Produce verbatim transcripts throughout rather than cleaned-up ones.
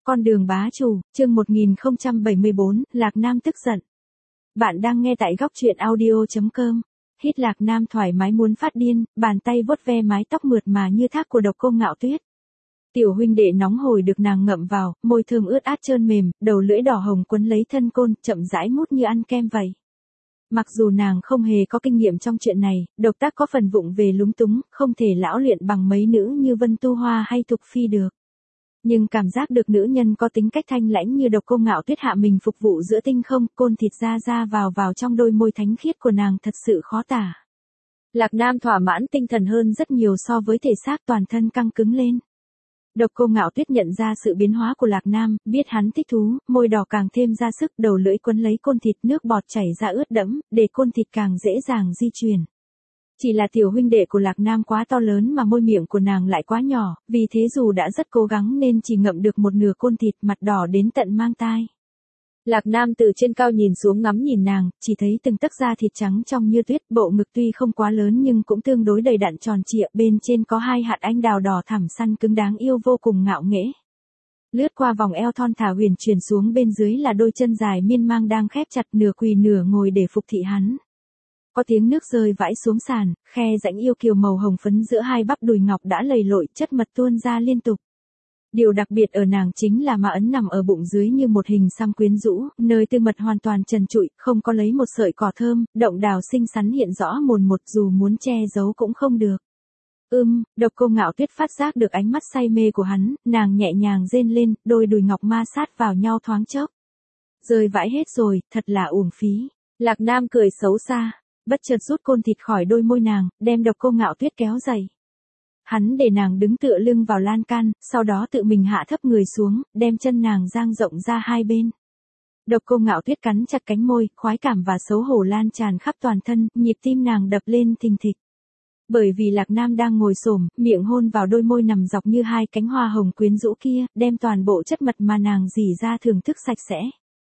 Con đường bá chủ, chương một nghìn không trăm bảy mươi bốn, Lạc Nam tức giận. Bạn đang nghe tại góc truyện audio chấm com. Hít Lạc Nam thoải mái muốn phát điên, bàn tay vuốt ve mái tóc mượt mà như thác của Độc Cô Ngạo Tuyết. Tiểu huynh đệ nóng hổi được nàng ngậm vào, môi thơm ướt át trơn mềm, đầu lưỡi đỏ hồng quấn lấy thân côn, chậm rãi mút như ăn kem vậy. Mặc dù nàng không hề có kinh nghiệm trong chuyện này, động tác có phần vụng về lúng túng, không thể lão luyện bằng mấy nữ như Vân Tu Hoa hay Thục Phi được. Nhưng cảm giác được nữ nhân có tính cách thanh lãnh như Độc Cô Ngạo Tuyết hạ mình phục vụ giữa tinh không, côn thịt ra ra vào vào trong đôi môi thánh khiết của nàng thật sự khó tả. Lạc Nam thỏa mãn tinh thần hơn rất nhiều so với thể xác, toàn thân căng cứng lên. Độc Cô Ngạo Tuyết nhận ra sự biến hóa của Lạc Nam, biết hắn thích thú, môi đỏ càng thêm ra sức, đầu lưỡi quấn lấy côn thịt, nước bọt chảy ra ướt đẫm, để côn thịt càng dễ dàng di chuyển. Chỉ là tiểu huynh đệ của Lạc Nam quá to lớn mà môi miệng của nàng lại quá nhỏ, vì thế dù đã rất cố gắng nên chỉ ngậm được một nửa côn thịt, mặt đỏ đến tận mang tai. Lạc Nam từ trên cao nhìn xuống ngắm nhìn nàng, chỉ thấy từng tấc da thịt trắng trong như tuyết, bộ ngực tuy không quá lớn nhưng cũng tương đối đầy đặn tròn trịa, bên trên có hai hạt anh đào đỏ thẳm săn cứng đáng yêu vô cùng ngạo nghễ. Lướt qua vòng eo thon thả huyền chuyển xuống bên dưới là đôi chân dài miên mang đang khép chặt, nửa quỳ nửa ngồi để phục thị hắn. Có tiếng nước rơi vãi xuống sàn, khe rãnh yêu kiều màu hồng phấn giữa hai bắp đùi ngọc đã lầy lội, chất mật tuôn ra liên tục. Điều đặc biệt ở nàng chính là ma ấn nằm ở bụng dưới như một hình xăm quyến rũ, nơi tư mật hoàn toàn trần trụi, không có lấy một sợi cỏ thơm, động đào xinh xắn hiện rõ mồn một, dù muốn che giấu cũng không được. Ưm, Độc Cô Ngạo Tuyết phát giác được ánh mắt say mê của hắn, nàng nhẹ nhàng rên lên, đôi đùi ngọc ma sát vào nhau thoáng chốc. Rơi vãi hết rồi, thật là uổng phí. Lạc Nam cười xấu xa, bất chợt rút côn thịt khỏi đôi môi nàng, đem Độc Cô Ngạo Tuyết kéo dậy. Hắn để nàng đứng tựa lưng vào lan can, sau đó tự mình hạ thấp người xuống, đem chân nàng dang rộng ra hai bên. Độc Cô Ngạo Tuyết cắn chặt cánh môi, khoái cảm và xấu hổ lan tràn khắp toàn thân, nhịp tim nàng đập lên thình thịch. Bởi vì Lạc Nam đang ngồi xổm, miệng hôn vào đôi môi nằm dọc như hai cánh hoa hồng quyến rũ kia, đem toàn bộ chất mật mà nàng rỉ ra thưởng thức sạch sẽ.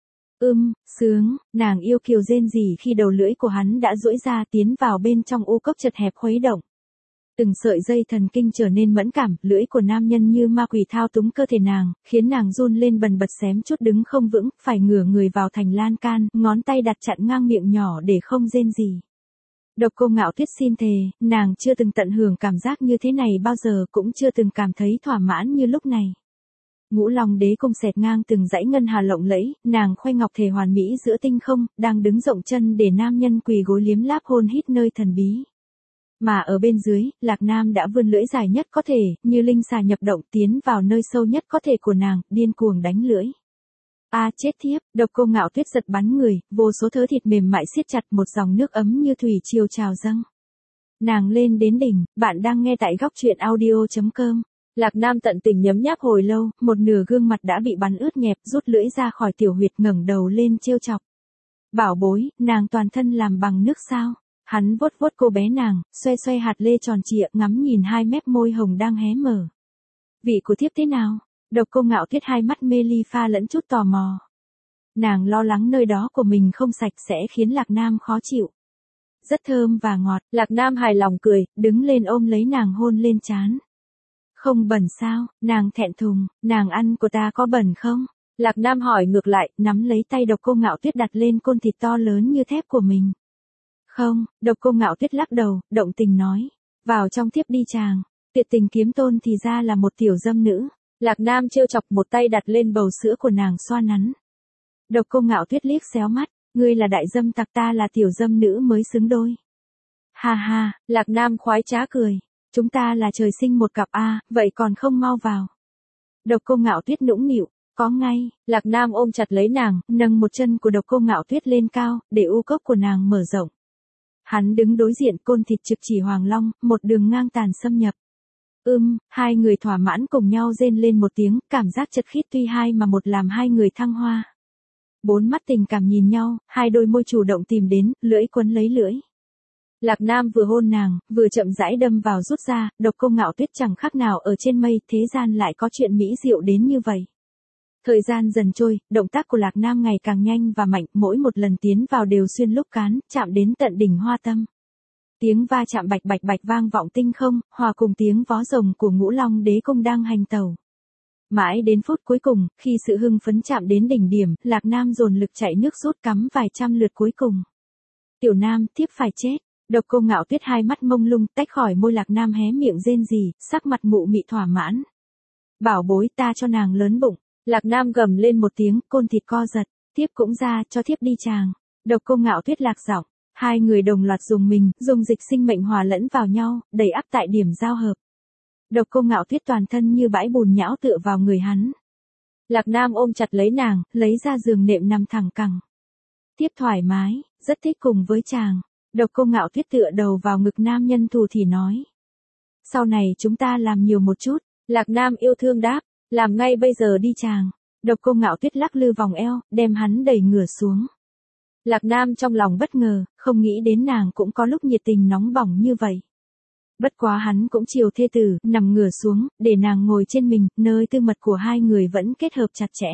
Ưm, sướng, nàng yêu kiều rên rỉ khi đầu lưỡi của hắn đã duỗi ra tiến vào bên trong u cốc chật hẹp khuấy động. Từng sợi dây thần kinh trở nên mẫn cảm, lưỡi của nam nhân như ma quỷ thao túng cơ thể nàng, khiến nàng run lên bần bật xém chút đứng không vững, phải ngửa người vào thành lan can, ngón tay đặt chặn ngang miệng nhỏ để không rên rỉ. Độc Cô Ngạo Tuyết xin thề, nàng chưa từng tận hưởng cảm giác như thế này bao giờ, cũng chưa từng cảm thấy thỏa mãn như lúc này. Ngũ Long Đế cung xẹt ngang từng dãy ngân hà lộng lẫy, nàng khoe ngọc thể hoàn mỹ giữa tinh không, đang đứng rộng chân để nam nhân quỳ gối liếm láp hôn hít nơi thần bí. Mà ở bên dưới, Lạc Nam đã vươn lưỡi dài nhất có thể, như linh xà nhập động, tiến vào nơi sâu nhất có thể của nàng, điên cuồng đánh lưỡi. A à, chết thiếp, Độc Cô Ngạo Tuyết giật bắn người, vô số thớ thịt mềm mại siết chặt, một dòng nước ấm như thủy triều trào dâng. Nàng lên đến đỉnh, bạn đang nghe tại góc truyện audio chấm com. Lạc Nam tận tình nhấm nháp hồi lâu, một nửa gương mặt đã bị bắn ướt nhẹp, rút lưỡi ra khỏi tiểu huyệt, ngẩng đầu lên trêu chọc. Bảo bối, nàng toàn thân làm bằng nước sao? Hắn vuốt vuốt cô bé nàng, xoe xoe hạt lê tròn trịa, ngắm nhìn hai mép môi hồng đang hé mở. Vị của thiếp thế nào? Độc Cô Ngạo Tuyết hai mắt mê ly pha lẫn chút tò mò. Nàng lo lắng nơi đó của mình không sạch sẽ khiến Lạc Nam khó chịu. Rất thơm và ngọt, Lạc Nam hài lòng cười, đứng lên ôm lấy nàng hôn lên trán. Không bẩn sao? Nàng thẹn thùng, nàng ăn của ta có bẩn không? Lạc Nam hỏi ngược lại, nắm lấy tay Độc Cô Ngạo Tuyết đặt lên côn thịt to lớn như thép của mình. Không, Độc Cô Ngạo Tuyết lắc đầu, động tình nói. Vào trong tiếp đi chàng. Tuyệt Tình Kiếm Tôn thì ra là một tiểu dâm nữ. Lạc Nam trêu chọc, một tay đặt lên bầu sữa của nàng xoa nắn. Độc Cô Ngạo Tuyết liếc xéo mắt, ngươi là đại dâm tặc, ta là tiểu dâm nữ mới xứng đôi. Ha ha, Lạc Nam khoái trá cười. Chúng ta là trời sinh một cặp a, à, vậy còn không mau vào. Độc Cô Ngạo Tuyết nũng nịu, có ngay. Lạc Nam ôm chặt lấy nàng, nâng một chân của Độc Cô Ngạo Tuyết lên cao, để u cốc của nàng mở rộng. Hắn đứng đối diện, côn thịt trực chỉ hoàng long, một đường ngang tàn xâm nhập. Ưm, hai người thỏa mãn cùng nhau rên lên một tiếng, cảm giác chật khít tuy hai mà một làm hai người thăng hoa. Bốn mắt tình cảm nhìn nhau, hai đôi môi chủ động tìm đến, lưỡi quấn lấy lưỡi. Lạc Nam vừa hôn nàng, vừa chậm rãi đâm vào rút ra, Độc Cô Ngạo Tuyết chẳng khác nào ở trên mây, thế gian lại có chuyện mỹ diệu đến như vậy. Thời gian dần trôi, động tác của Lạc Nam ngày càng nhanh và mạnh, mỗi một lần tiến vào đều xuyên lúc cán, chạm đến tận đỉnh hoa tâm. Tiếng va chạm bạch bạch bạch vang vọng tinh không, hòa cùng tiếng vó rồng của Ngũ Long Đế cung đang hành tẩu. Mãi đến phút cuối cùng, khi sự hưng phấn chạm đến đỉnh điểm, Lạc Nam dồn lực chạy nước rút cắm vài trăm lượt cuối cùng. Tiểu Nam, tiếp phải chết. Độc Cô Ngạo Tuyết hai mắt mông lung, tách khỏi môi Lạc Nam hé miệng rên rỉ, sắc mặt mụ mị thỏa mãn. Bảo bối, ta cho nàng lớn bụng. Lạc Nam gầm lên một tiếng, côn thịt co giật, tiếp cũng ra, cho thiếp đi chàng. Độc Cô Ngạo Tuyết lạc giọng, hai người đồng loạt dùng mình, dùng dịch sinh mệnh hòa lẫn vào nhau, đẩy áp tại điểm giao hợp. Độc Cô Ngạo Tuyết toàn thân như bãi bùn nhão tựa vào người hắn. Lạc Nam ôm chặt lấy nàng, lấy ra giường nệm nằm thẳng cẳng. Tiếp thoải mái, rất thích cùng với chàng. Độc Cô Ngạo Tuyết tựa đầu vào ngực nam nhân thù thì nói. Sau này chúng ta làm nhiều một chút. Lạc Nam yêu thương đáp, làm ngay bây giờ đi chàng. Độc Cô Ngạo Tuyết lắc lư vòng eo, đem hắn đẩy ngửa xuống. Lạc Nam trong lòng bất ngờ, không nghĩ đến nàng cũng có lúc nhiệt tình nóng bỏng như vậy. Bất quá hắn cũng chiều thê tử, nằm ngửa xuống, để nàng ngồi trên mình, nơi tư mật của hai người vẫn kết hợp chặt chẽ.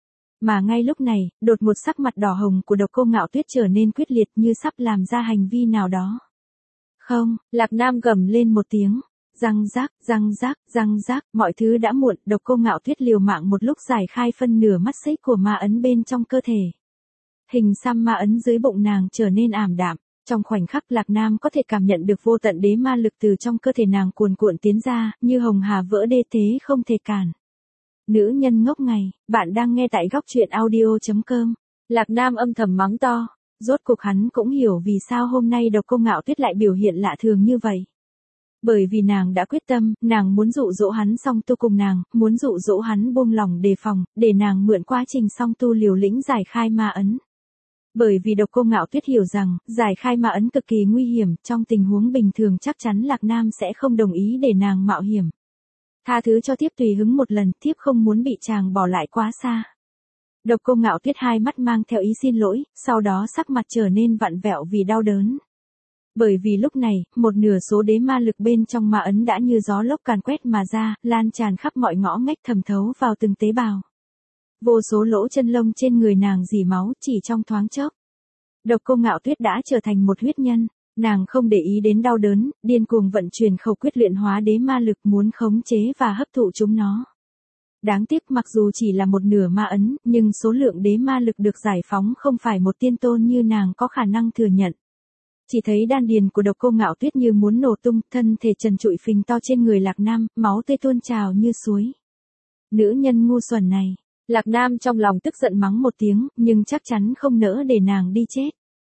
Mà ngay lúc này, đột một sắc mặt đỏ hồng của Độc Cô Ngạo Tuyết trở nên quyết liệt như sắp làm ra hành vi nào đó. Không, Lạc Nam gầm lên một tiếng. Răng rác, răng rác, răng rác, mọi thứ đã muộn, Độc Cô Ngạo Tuyết liều mạng một lúc giải khai phân nửa mắt xích của ma ấn bên trong cơ thể. Hình xăm ma ấn dưới bụng nàng trở nên ảm đạm, trong khoảnh khắc Lạc Nam có thể cảm nhận được vô tận đế ma lực từ trong cơ thể nàng cuồn cuộn tiến ra, như hồng hà vỡ đê thế không thể cản. Nữ nhân ngốc ngày, bạn đang nghe tại góc truyện audio chấm com. Lạc Nam âm thầm mắng to, rốt cuộc hắn cũng hiểu vì sao hôm nay Độc Cô Ngạo Tuyết lại biểu hiện lạ thường như vậy. Bởi vì nàng đã quyết tâm, nàng muốn dụ dỗ hắn song tu cùng nàng, muốn dụ dỗ hắn buông lòng đề phòng, để nàng mượn quá trình song tu liều lĩnh giải khai ma ấn. Bởi vì Độc Cô Ngạo Tuyết hiểu rằng, giải khai ma ấn cực kỳ nguy hiểm, trong tình huống bình thường chắc chắn Lạc Nam sẽ không đồng ý để nàng mạo hiểm. Tha thứ cho thiếp tùy hứng một lần, thiếp không muốn bị chàng bỏ lại quá xa. Độc Cô Ngạo Tuyết hai mắt mang theo ý xin lỗi, sau đó sắc mặt trở nên vặn vẹo vì đau đớn. Bởi vì lúc này, một nửa số đế ma lực bên trong ma ấn đã như gió lốc càn quét mà ra, lan tràn khắp mọi ngõ ngách thẩm thấu vào từng tế bào. Vô số lỗ chân lông trên người nàng rỉ máu chỉ trong thoáng chốc. Độc Cô Ngạo Tuyết đã trở thành một huyết nhân, nàng không để ý đến đau đớn, điên cuồng vận chuyển khẩu quyết luyện hóa đế ma lực muốn khống chế và hấp thụ chúng nó. Đáng tiếc mặc dù chỉ là một nửa ma ấn, nhưng số lượng đế ma lực được giải phóng không phải một tiên tôn như nàng có khả năng thừa nhận. Chỉ thấy đan điền của Độc Cô Ngạo Tuyết như muốn nổ tung, thân thể trần trụi phình to trên người Lạc Nam, máu tươi tuôn trào như suối. Nữ nhân ngu xuẩn này, Lạc Nam trong lòng tức giận mắng một tiếng, nhưng chắc chắn không nỡ để nàng đi chết.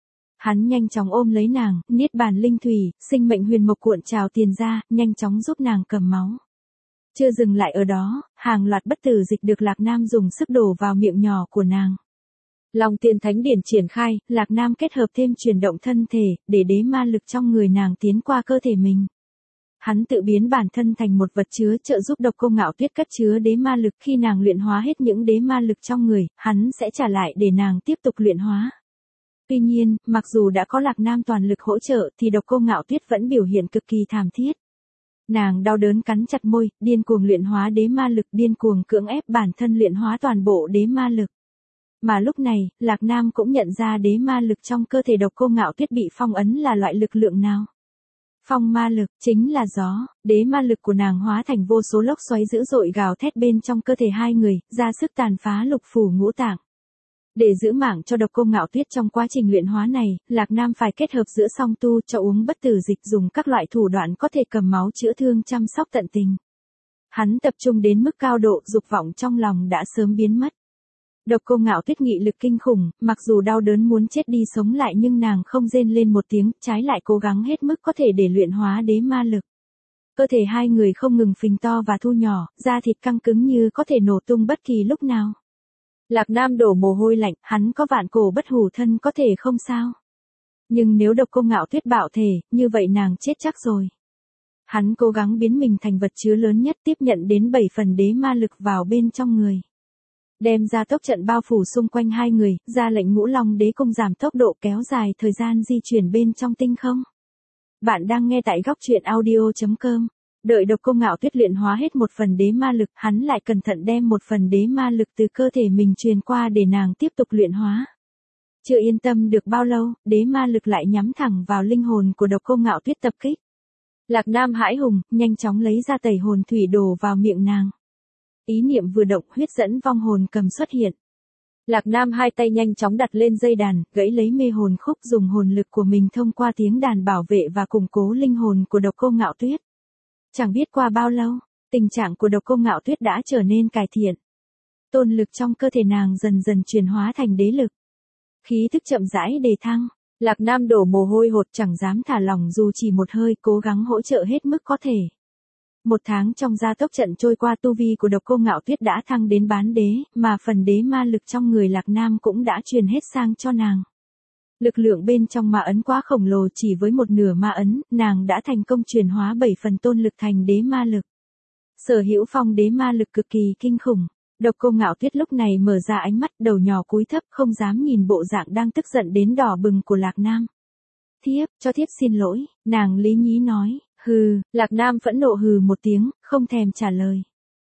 Hắn nhanh chóng ôm lấy nàng, niết bàn linh thủy, sinh mệnh huyền mộc cuộn trào tiền ra, nhanh chóng giúp nàng cầm máu. Chưa dừng lại ở đó, hàng loạt bất tử dịch được Lạc Nam dùng sức đổ vào miệng nhỏ của nàng. Long Tiên Thánh Điển triển khai, Lạc Nam kết hợp thêm chuyển động thân thể, để đế ma lực trong người nàng tiến qua cơ thể mình. Hắn tự biến bản thân thành một vật chứa trợ giúp Độc Cô Ngạo Tuyết cất chứa đế ma lực, khi nàng luyện hóa hết những đế ma lực trong người, hắn sẽ trả lại để nàng tiếp tục luyện hóa. Tuy nhiên, mặc dù đã có Lạc Nam toàn lực hỗ trợ thì Độc Cô Ngạo Tuyết vẫn biểu hiện cực kỳ thảm thiết. Nàng đau đớn cắn chặt môi, điên cuồng luyện hóa đế ma lực, điên cuồng cưỡng ép bản thân luyện hóa toàn bộ đế ma lực. Mà lúc này, Lạc Nam cũng nhận ra đế ma lực trong cơ thể Độc Cô Ngạo Tuyết bị phong ấn là loại lực lượng nào. Phong ma lực, chính là gió, đế ma lực của nàng hóa thành vô số lốc xoáy dữ dội gào thét bên trong cơ thể hai người, ra sức tàn phá lục phủ ngũ tạng. Để giữ mạng cho Độc Cô Ngạo Tuyết trong quá trình luyện hóa này, Lạc Nam phải kết hợp giữa song tu, cho uống bất tử dịch, dùng các loại thủ đoạn có thể cầm máu chữa thương chăm sóc tận tình. Hắn tập trung đến mức cao độ, dục vọng trong lòng đã sớm biến mất. Độc Cô Ngạo Tuyết nghị lực kinh khủng, mặc dù đau đớn muốn chết đi sống lại nhưng nàng không rên lên một tiếng, trái lại cố gắng hết mức có thể để luyện hóa đế ma lực. Cơ thể hai người không ngừng phình to và thu nhỏ, da thịt căng cứng như có thể nổ tung bất kỳ lúc nào. Lạc Nam đổ mồ hôi lạnh, hắn có vạn cổ bất hủ thân có thể không sao. Nhưng nếu Độc Cô Ngạo Tuyết bạo thể, như vậy nàng chết chắc rồi. Hắn cố gắng biến mình thành vật chứa lớn nhất, tiếp nhận đến bảy phần đế ma lực vào bên trong người. Đem ra tốc trận bao phủ xung quanh hai người, ra lệnh Ngũ Long Đế Cung giảm tốc độ, kéo dài thời gian di chuyển bên trong tinh không. Bạn đang nghe tại góc truyện audio chấm com. Đợi Độc Cô Ngạo Tuyết luyện hóa hết một phần đế ma lực, hắn lại cẩn thận đem một phần đế ma lực từ cơ thể mình truyền qua để nàng tiếp tục luyện hóa. Chưa yên tâm được bao lâu, đế ma lực lại nhắm thẳng vào linh hồn của Độc Cô Ngạo Tuyết tập kích. Lạc Nam hãi hùng, nhanh chóng lấy ra tẩy hồn thủy đổ vào miệng nàng. Ý niệm vừa động, huyết dẫn vong hồn cầm xuất hiện. Lạc Nam hai tay nhanh chóng đặt lên dây đàn, gãy lấy mê hồn khúc, dùng hồn lực của mình thông qua tiếng đàn bảo vệ và củng cố linh hồn của Độc Cô Ngạo Tuyết. Chẳng biết qua bao lâu, tình trạng của Độc Cô Ngạo Tuyết đã trở nên cải thiện. Tôn lực trong cơ thể nàng dần dần chuyển hóa thành đế lực. Khí thức chậm rãi đề thăng, Lạc Nam đổ mồ hôi hột, chẳng dám thả lỏng dù chỉ một hơi, cố gắng hỗ trợ hết mức có thể. Một tháng trong gia tốc trận trôi qua, tu vi của Độc Cô Ngạo Tuyết đã thăng đến bán đế, mà phần đế ma lực trong người Lạc Nam cũng đã truyền hết sang cho nàng. Lực lượng bên trong ma ấn quá khổng lồ, chỉ với một nửa ma ấn, nàng đã thành công chuyển hóa bảy phần tôn lực thành đế ma lực. Sở hữu phong đế ma lực cực kỳ kinh khủng. Độc Cô Ngạo Tuyết lúc này mở ra ánh mắt, đầu nhỏ cúi thấp, không dám nhìn bộ dạng đang tức giận đến đỏ bừng của Lạc Nam. Thiếp, cho thiếp xin lỗi, nàng lý nhí nói. Hừ, Lạc Nam phẫn nộ hừ một tiếng, không thèm trả lời.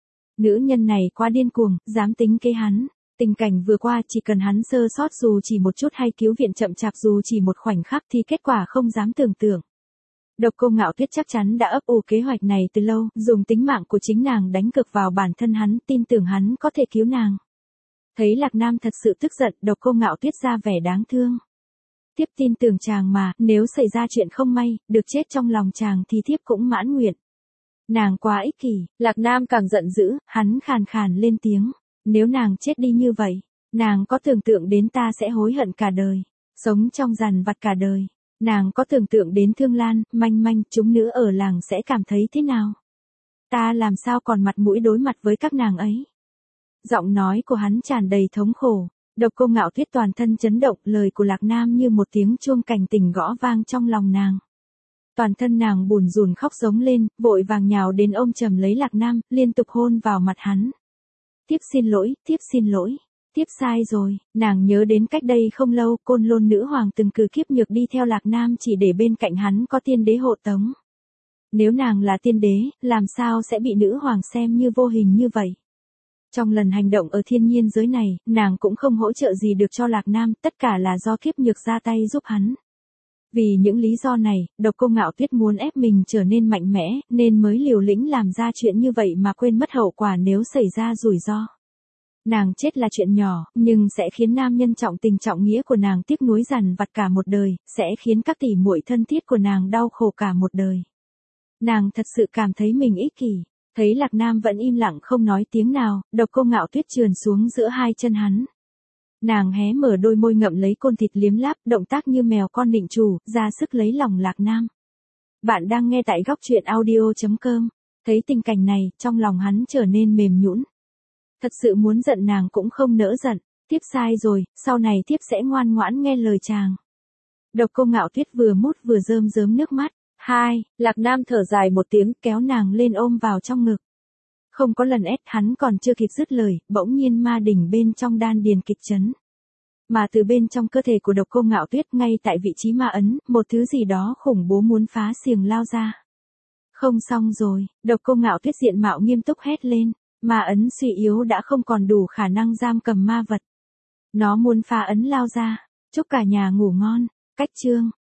Nữ nhân này quá điên cuồng, dám tính kế hắn. Tình cảnh vừa qua, chỉ cần hắn sơ sót dù chỉ một chút hay cứu viện chậm chạp dù chỉ một khoảnh khắc thì kết quả không dám tưởng tượng. Độc Cô Ngạo Tuyết chắc chắn đã ấp ủ kế hoạch này từ lâu, dùng tính mạng của chính nàng đánh cược vào bản thân hắn, tin tưởng hắn có thể cứu nàng. Thấy Lạc Nam thật sự tức giận, Độc Cô Ngạo Tuyết ra vẻ đáng thương. Thiếp tin tưởng chàng mà, nếu xảy ra chuyện không may, được chết trong lòng chàng thì thiếp cũng mãn nguyện. Nàng quá ích kỷ, Lạc Nam càng giận dữ, hắn khàn khàn lên tiếng. Nếu nàng chết đi như vậy, nàng có tưởng tượng đến ta sẽ hối hận cả đời, sống trong dằn vặt cả đời. Nàng có tưởng tượng đến Thương Lan, Manh Manh, chúng nữ ở làng sẽ cảm thấy thế nào? Ta làm sao còn mặt mũi đối mặt với các nàng ấy? Giọng nói của hắn tràn đầy thống khổ. Độc Cô Ngạo Tuyết toàn thân chấn động, lời của Lạc Nam như một tiếng chuông cảnh tỉnh gõ vang trong lòng nàng. Toàn thân nàng bùn rùn khóc giống lên, vội vàng nhào đến ôm chầm lấy Lạc Nam, liên tục hôn vào mặt hắn. Thiếp xin lỗi, thiếp xin lỗi, thiếp sai rồi. Nàng nhớ đến cách đây không lâu, Côn Lôn nữ hoàng từng cử kiếp nhược đi theo Lạc Nam chỉ để bên cạnh hắn có tiên đế hộ tống. Nếu nàng là tiên đế, làm sao sẽ bị nữ hoàng xem như vô hình như vậy? Trong lần hành động ở thiên nhiên giới này, nàng cũng không hỗ trợ gì được cho Lạc Nam, tất cả là do kiếp nhược ra tay giúp hắn. Vì những lý do này, Độc Cô Ngạo Tuyết muốn ép mình trở nên mạnh mẽ, nên mới liều lĩnh làm ra chuyện như vậy mà quên mất hậu quả nếu xảy ra rủi ro. Nàng chết là chuyện nhỏ, nhưng sẽ khiến nam nhân trọng tình trọng nghĩa của nàng tiếc nuối dằn vặt cả một đời, sẽ khiến các tỷ muội thân thiết của nàng đau khổ cả một đời. Nàng thật sự cảm thấy mình ích kỷ. Thấy Lạc Nam vẫn im lặng không nói tiếng nào, Độc Cô Ngạo Tuyết trườn xuống giữa hai chân hắn. Nàng hé mở đôi môi ngậm lấy côn thịt liếm láp, động tác như mèo con nịnh chủ, ra sức lấy lòng Lạc Nam. Bạn đang nghe tại góc truyện audio chấm com. Thấy tình cảnh này, trong lòng hắn trở nên mềm nhũn. Thật sự muốn giận nàng cũng không nỡ giận. Thiếp sai rồi, sau này thiếp sẽ ngoan ngoãn nghe lời chàng. Độc Cô Ngạo Tuyết vừa mút vừa rơm rớm nước mắt. Hai, Lạc Nam thở dài một tiếng, kéo nàng lên ôm vào trong ngực. Không có lần ép, hắn còn chưa kịp dứt lời, bỗng nhiên ma đỉnh bên trong đan điền kịch chấn. Mà từ bên trong cơ thể của Độc Cô Ngạo Tuyết, ngay tại vị trí ma ấn, một thứ gì đó khủng bố muốn phá xiềng lao ra. Không xong rồi, Độc Cô Ngạo Tuyết diện mạo nghiêm túc hét lên, ma ấn suy yếu đã không còn đủ khả năng giam cầm ma vật. Nó muốn phá ấn lao ra, chúc cả nhà ngủ ngon, cách chương.